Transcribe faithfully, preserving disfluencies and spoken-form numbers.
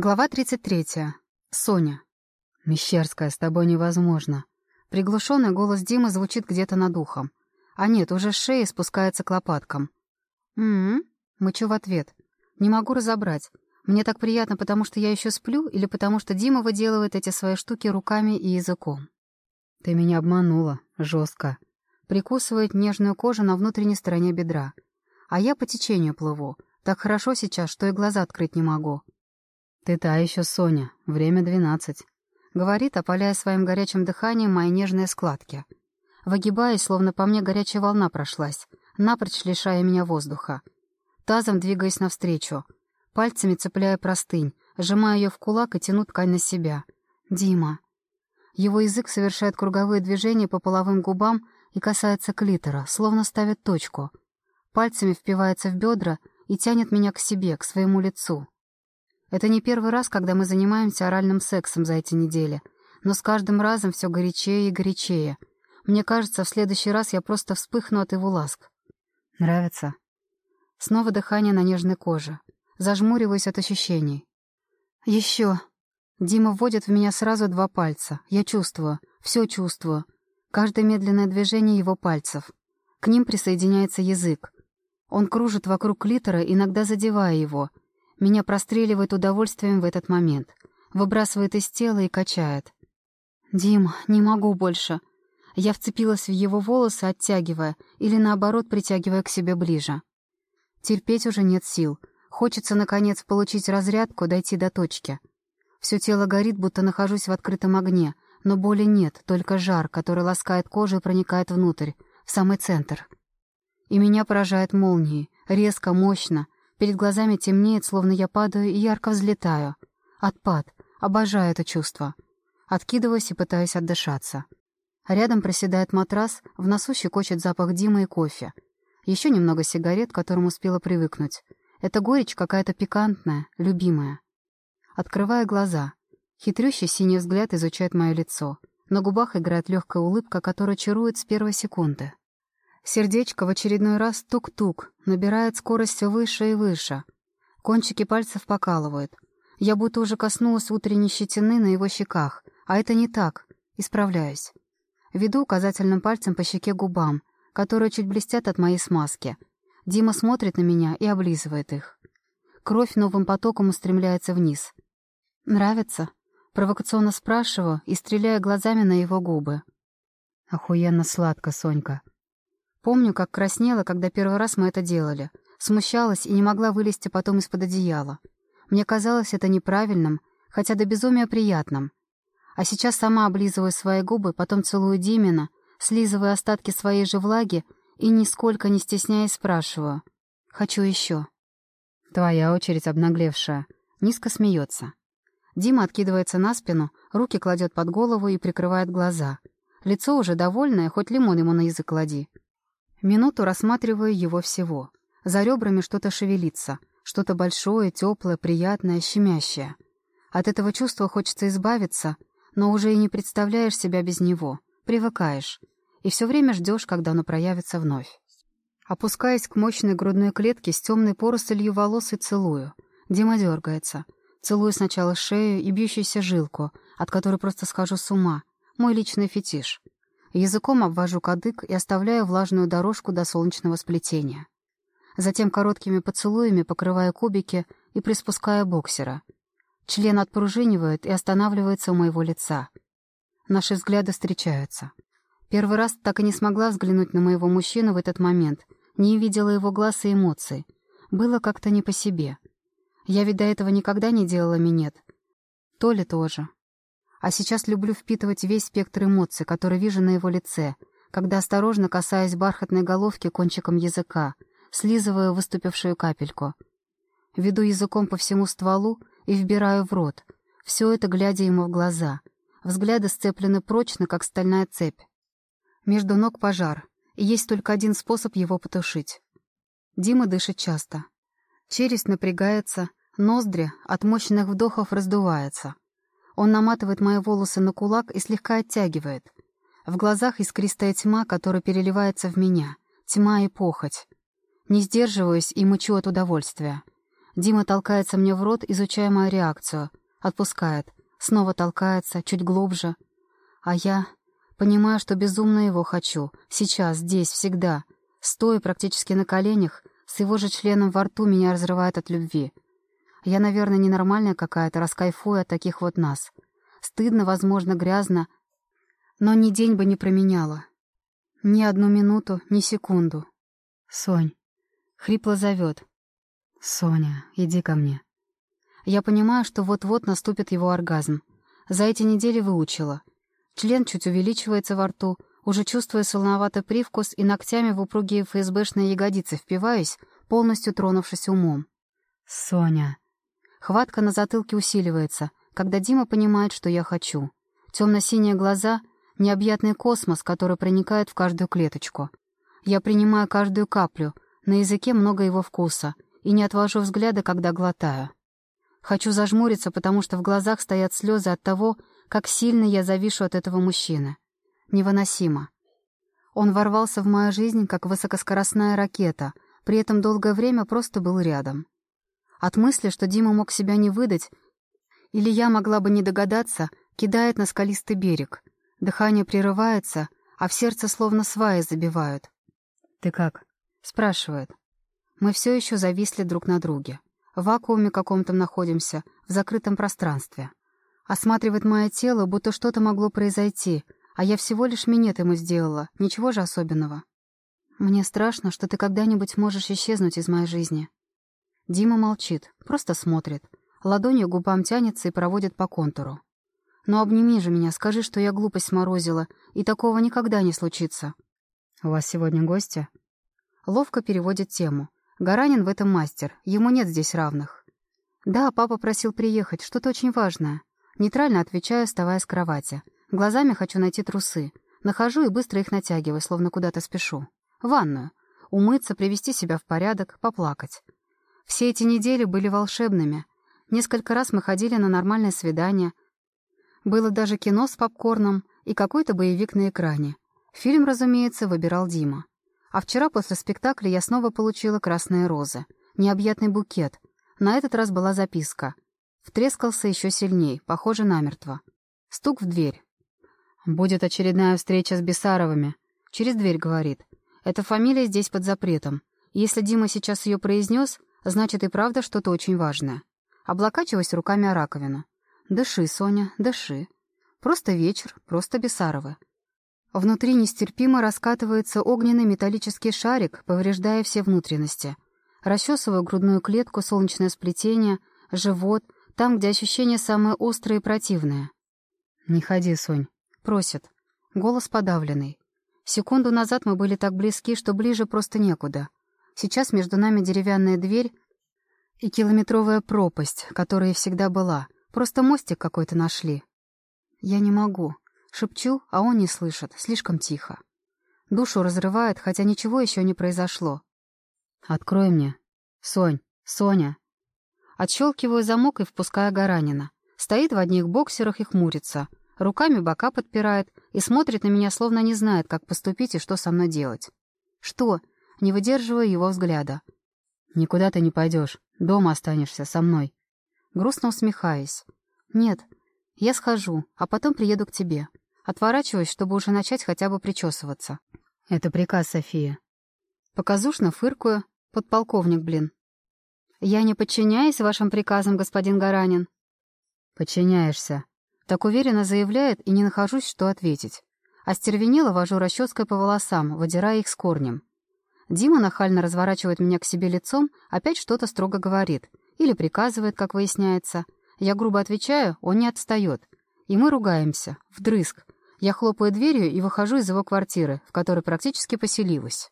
Глава тридцать третья. Соня. «Мещерская, с тобой невозможно». Приглушенный голос Димы звучит где-то над ухом. А нет, уже с шеи спускается к лопаткам. «М-м-м», мычу в ответ. Не могу разобрать. Мне так приятно, потому что я еще сплю, или потому что Дима выделывает эти свои штуки руками и языком. «Ты меня обманула. Жестко». Прикусывает нежную кожу на внутренней стороне бедра. А я по течению плыву. Так хорошо сейчас, что и глаза открыть не могу. «Ты та еще Соня. Время двенадцать», — говорит, опаляя своим горячим дыханием мои нежные складки. Выгибаясь, словно по мне горячая волна прошлась, напрочь лишая меня воздуха. Тазом двигаясь навстречу, пальцами цепляя простынь, сжимая ее в кулак и тяну ткань на себя. «Дима». Его язык совершает круговые движения по половым губам и касается клитора, словно ставит точку. Пальцами впивается в бедра и тянет меня к себе, к своему лицу. Это не первый раз, когда мы занимаемся оральным сексом за эти недели, но с каждым разом все горячее и горячее. Мне кажется, в следующий раз я просто вспыхну от его ласк. «Нравится?» Снова дыхание на нежной коже. Зажмуриваюсь от ощущений. «Еще!» Дима вводит в меня сразу два пальца. Я чувствую, все чувствую. Каждое медленное движение его пальцев. К ним присоединяется язык. Он кружит вокруг клитора, иногда задевая его. Меня простреливает удовольствием в этот момент. Выбрасывает из тела и качает. «Дим, не могу больше». Я вцепилась в его волосы, оттягивая, или наоборот притягивая к себе ближе. Терпеть уже нет сил. Хочется, наконец, получить разрядку, дойти до точки. Все тело горит, будто нахожусь в открытом огне, но боли нет, только жар, который ласкает кожу и проникает внутрь, в самый центр. И меня поражает молнией, резко, мощно. Перед глазами темнеет, словно я падаю и ярко взлетаю. Отпад. Обожаю это чувство. Откидываюсь и пытаюсь отдышаться. Рядом проседает матрас, в носу щекочет запах Димы и кофе. Еще немного сигарет, к которым успела привыкнуть. Это горечь какая-то пикантная, любимая. Открываю глаза. Хитрющий синий взгляд изучает мое лицо. На губах играет легкая улыбка, которая чарует с первой секунды. Сердечко в очередной раз тук-тук, набирает скорость все выше и выше. Кончики пальцев покалывают. Я будто уже коснулась утренней щетины на его щеках, а это не так. Исправляюсь. Веду указательным пальцем по щеке губам, которые чуть блестят от моей смазки. Дима смотрит на меня и облизывает их. Кровь новым потоком устремляется вниз. «Нравится?» Провокационно спрашиваю и стреляю глазами на его губы. «Охуенно сладко, Сонька». Помню, как краснела, когда первый раз мы это делали. Смущалась и не могла вылезти потом из-под одеяла. Мне казалось это неправильным, хотя до безумия приятным. А сейчас сама облизываю свои губы, потом целую Димина, слизываю остатки своей же влаги и, нисколько не стесняясь, спрашиваю. «Хочу еще». «Твоя очередь, обнаглевшая». Низко смеется. Дима откидывается на спину, руки кладет под голову и прикрывает глаза. Лицо уже довольное, хоть лимон ему на язык клади. Минуту рассматриваю его всего. За ребрами что-то шевелится, что-то большое, теплое, приятное, щемящее. От этого чувства хочется избавиться, но уже и не представляешь себя без него, привыкаешь, и все время ждешь, когда оно проявится вновь. Опускаясь к мощной грудной клетке с темной порослью волос и целую. Дима дергается. Целую сначала шею и бьющуюся жилку, от которой просто схожу с ума. Мой личный фетиш. Языком обвожу кадык и оставляю влажную дорожку до солнечного сплетения. Затем короткими поцелуями покрываю кубики и приспускаю боксера. Член отпружинивает и останавливается у моего лица. Наши взгляды встречаются. Первый раз так и не смогла взглянуть на моего мужчину в этот момент, не видела его глаз и эмоций. Было как-то не по себе. Я ведь до этого никогда не делала минет. То ли тоже. А сейчас люблю впитывать весь спектр эмоций, который вижу на его лице, когда осторожно касаюсь бархатной головки кончиком языка, слизываю выступившую капельку. Веду языком по всему стволу и вбираю в рот. Все это глядя ему в глаза. Взгляды сцеплены прочно, как стальная цепь. Между ног пожар, и есть только один способ его потушить. Дима дышит часто. Челюсть напрягается, ноздри от мощных вдохов раздуваются. Он наматывает мои волосы на кулак и слегка оттягивает. В глазах искристая тьма, которая переливается в меня. Тьма и похоть. Не сдерживаюсь и мычу от удовольствия. Дима толкается мне в рот, изучая мою реакцию. Отпускает. Снова толкается, чуть глубже. А я понимаю, что безумно его хочу. Сейчас, здесь, всегда. Стоя практически на коленях, с его же членом во рту меня разрывает от любви. Я, наверное, ненормальная какая-то, раскайфую от таких вот нас. Стыдно, возможно, грязно, но ни день бы не променяла. Ни одну минуту, ни секунду. «Сонь!» — хрипло зовет. «Соня, иди ко мне». Я понимаю, что вот-вот наступит его оргазм. За эти недели выучила. Член чуть увеличивается во рту, уже чувствуя солоноватый привкус и ногтями в упругие эф эс бэшные ягодицы впиваюсь, полностью тронувшись умом. «Соня!» Хватка на затылке усиливается, когда Дима понимает, что я хочу. Темно-синие глаза — необъятный космос, который проникает в каждую клеточку. Я принимаю каждую каплю, на языке много его вкуса, и не отвожу взгляда, когда глотаю. Хочу зажмуриться, потому что в глазах стоят слезы от того, как сильно я завишу от этого мужчины. Невыносимо. Он ворвался в мою жизнь, как высокоскоростная ракета, при этом долгое время просто был рядом. От мысли, что Дима мог себя не выдать, или я могла бы не догадаться, кидает на скалистый берег. Дыхание прерывается, а в сердце словно сваи забивают. «Ты как?» — спрашивает. Мы все еще зависли друг на друге. В вакууме каком-то находимся, в закрытом пространстве. Осматривает мое тело, будто что-то могло произойти, а я всего лишь минет ему сделала, ничего же особенного. Мне страшно, что ты когда-нибудь можешь исчезнуть из моей жизни. Дима молчит, просто смотрит. Ладонью к губам тянется и проводит по контуру. «Ну обними же меня, скажи, что я глупость сморозила, и такого никогда не случится». «У вас сегодня гости?» Ловко переводит тему. Гаранин в этом мастер, ему нет здесь равных. «Да, папа просил приехать, что-то очень важное». Нейтрально отвечаю, вставая с кровати. Глазами хочу найти трусы. Нахожу и быстро их натягиваю, словно куда-то спешу. В ванную. Умыться, привести себя в порядок, поплакать. Все эти недели были волшебными. Несколько раз мы ходили на нормальное свидание. Было даже кино с попкорном и какой-то боевик на экране. Фильм, разумеется, выбирал Дима. А вчера после спектакля я снова получила красные розы. Необъятный букет. На этот раз была записка. Втрескался еще сильней, похоже, намертво. Стук в дверь. «Будет очередная встреча с Бесаровыми». Через дверь говорит. «Эта фамилия здесь под запретом. Если Дима сейчас ее произнес, значит и правда что-то очень важное». Облокачиваюсь руками о раковину. «Дыши, Соня, дыши. Просто вечер, просто Бесаровы». Внутри нестерпимо раскатывается огненный металлический шарик, повреждая все внутренности. Расчесываю грудную клетку, солнечное сплетение, живот, там, где ощущения самые острые и противные. «Не ходи, Сонь», — просит. Голос подавленный. Секунду назад мы были так близки, что ближе просто некуда. Сейчас между нами деревянная дверь и километровая пропасть, которая всегда была. Просто мостик какой-то нашли. «Я не могу». Шепчу, а он не слышит, слишком тихо. Душу разрывает, хотя ничего еще не произошло. «Открой мне. Сонь, Соня». Отщелкиваю замок и впускаю Гаранина. Стоит в одних боксерах и хмурится. Руками бока подпирает и смотрит на меня, словно не знает, как поступить и что со мной делать. «Что?» Не выдерживаю его взгляда. «Никуда ты не пойдешь. Дома останешься со мной». Грустно усмехаюсь. «Нет, я схожу, а потом приеду к тебе». Отворачиваюсь, чтобы уже начать хотя бы причесываться. «Это приказ, София». Показушно фыркую. Подполковник, блин. «Я не подчиняюсь вашим приказам, господин Гаранин». «Подчиняешься». Так уверенно заявляет, и не нахожусь, что ответить. Остервенело вожу расческой по волосам, выдирая их с корнем. Дима нахально разворачивает меня к себе лицом, опять что-то строго говорит. Или приказывает, как выясняется. Я грубо отвечаю, он не отстает. И мы ругаемся. Вдрызг. Я хлопаю дверью и выхожу из его квартиры, в которой практически поселилась.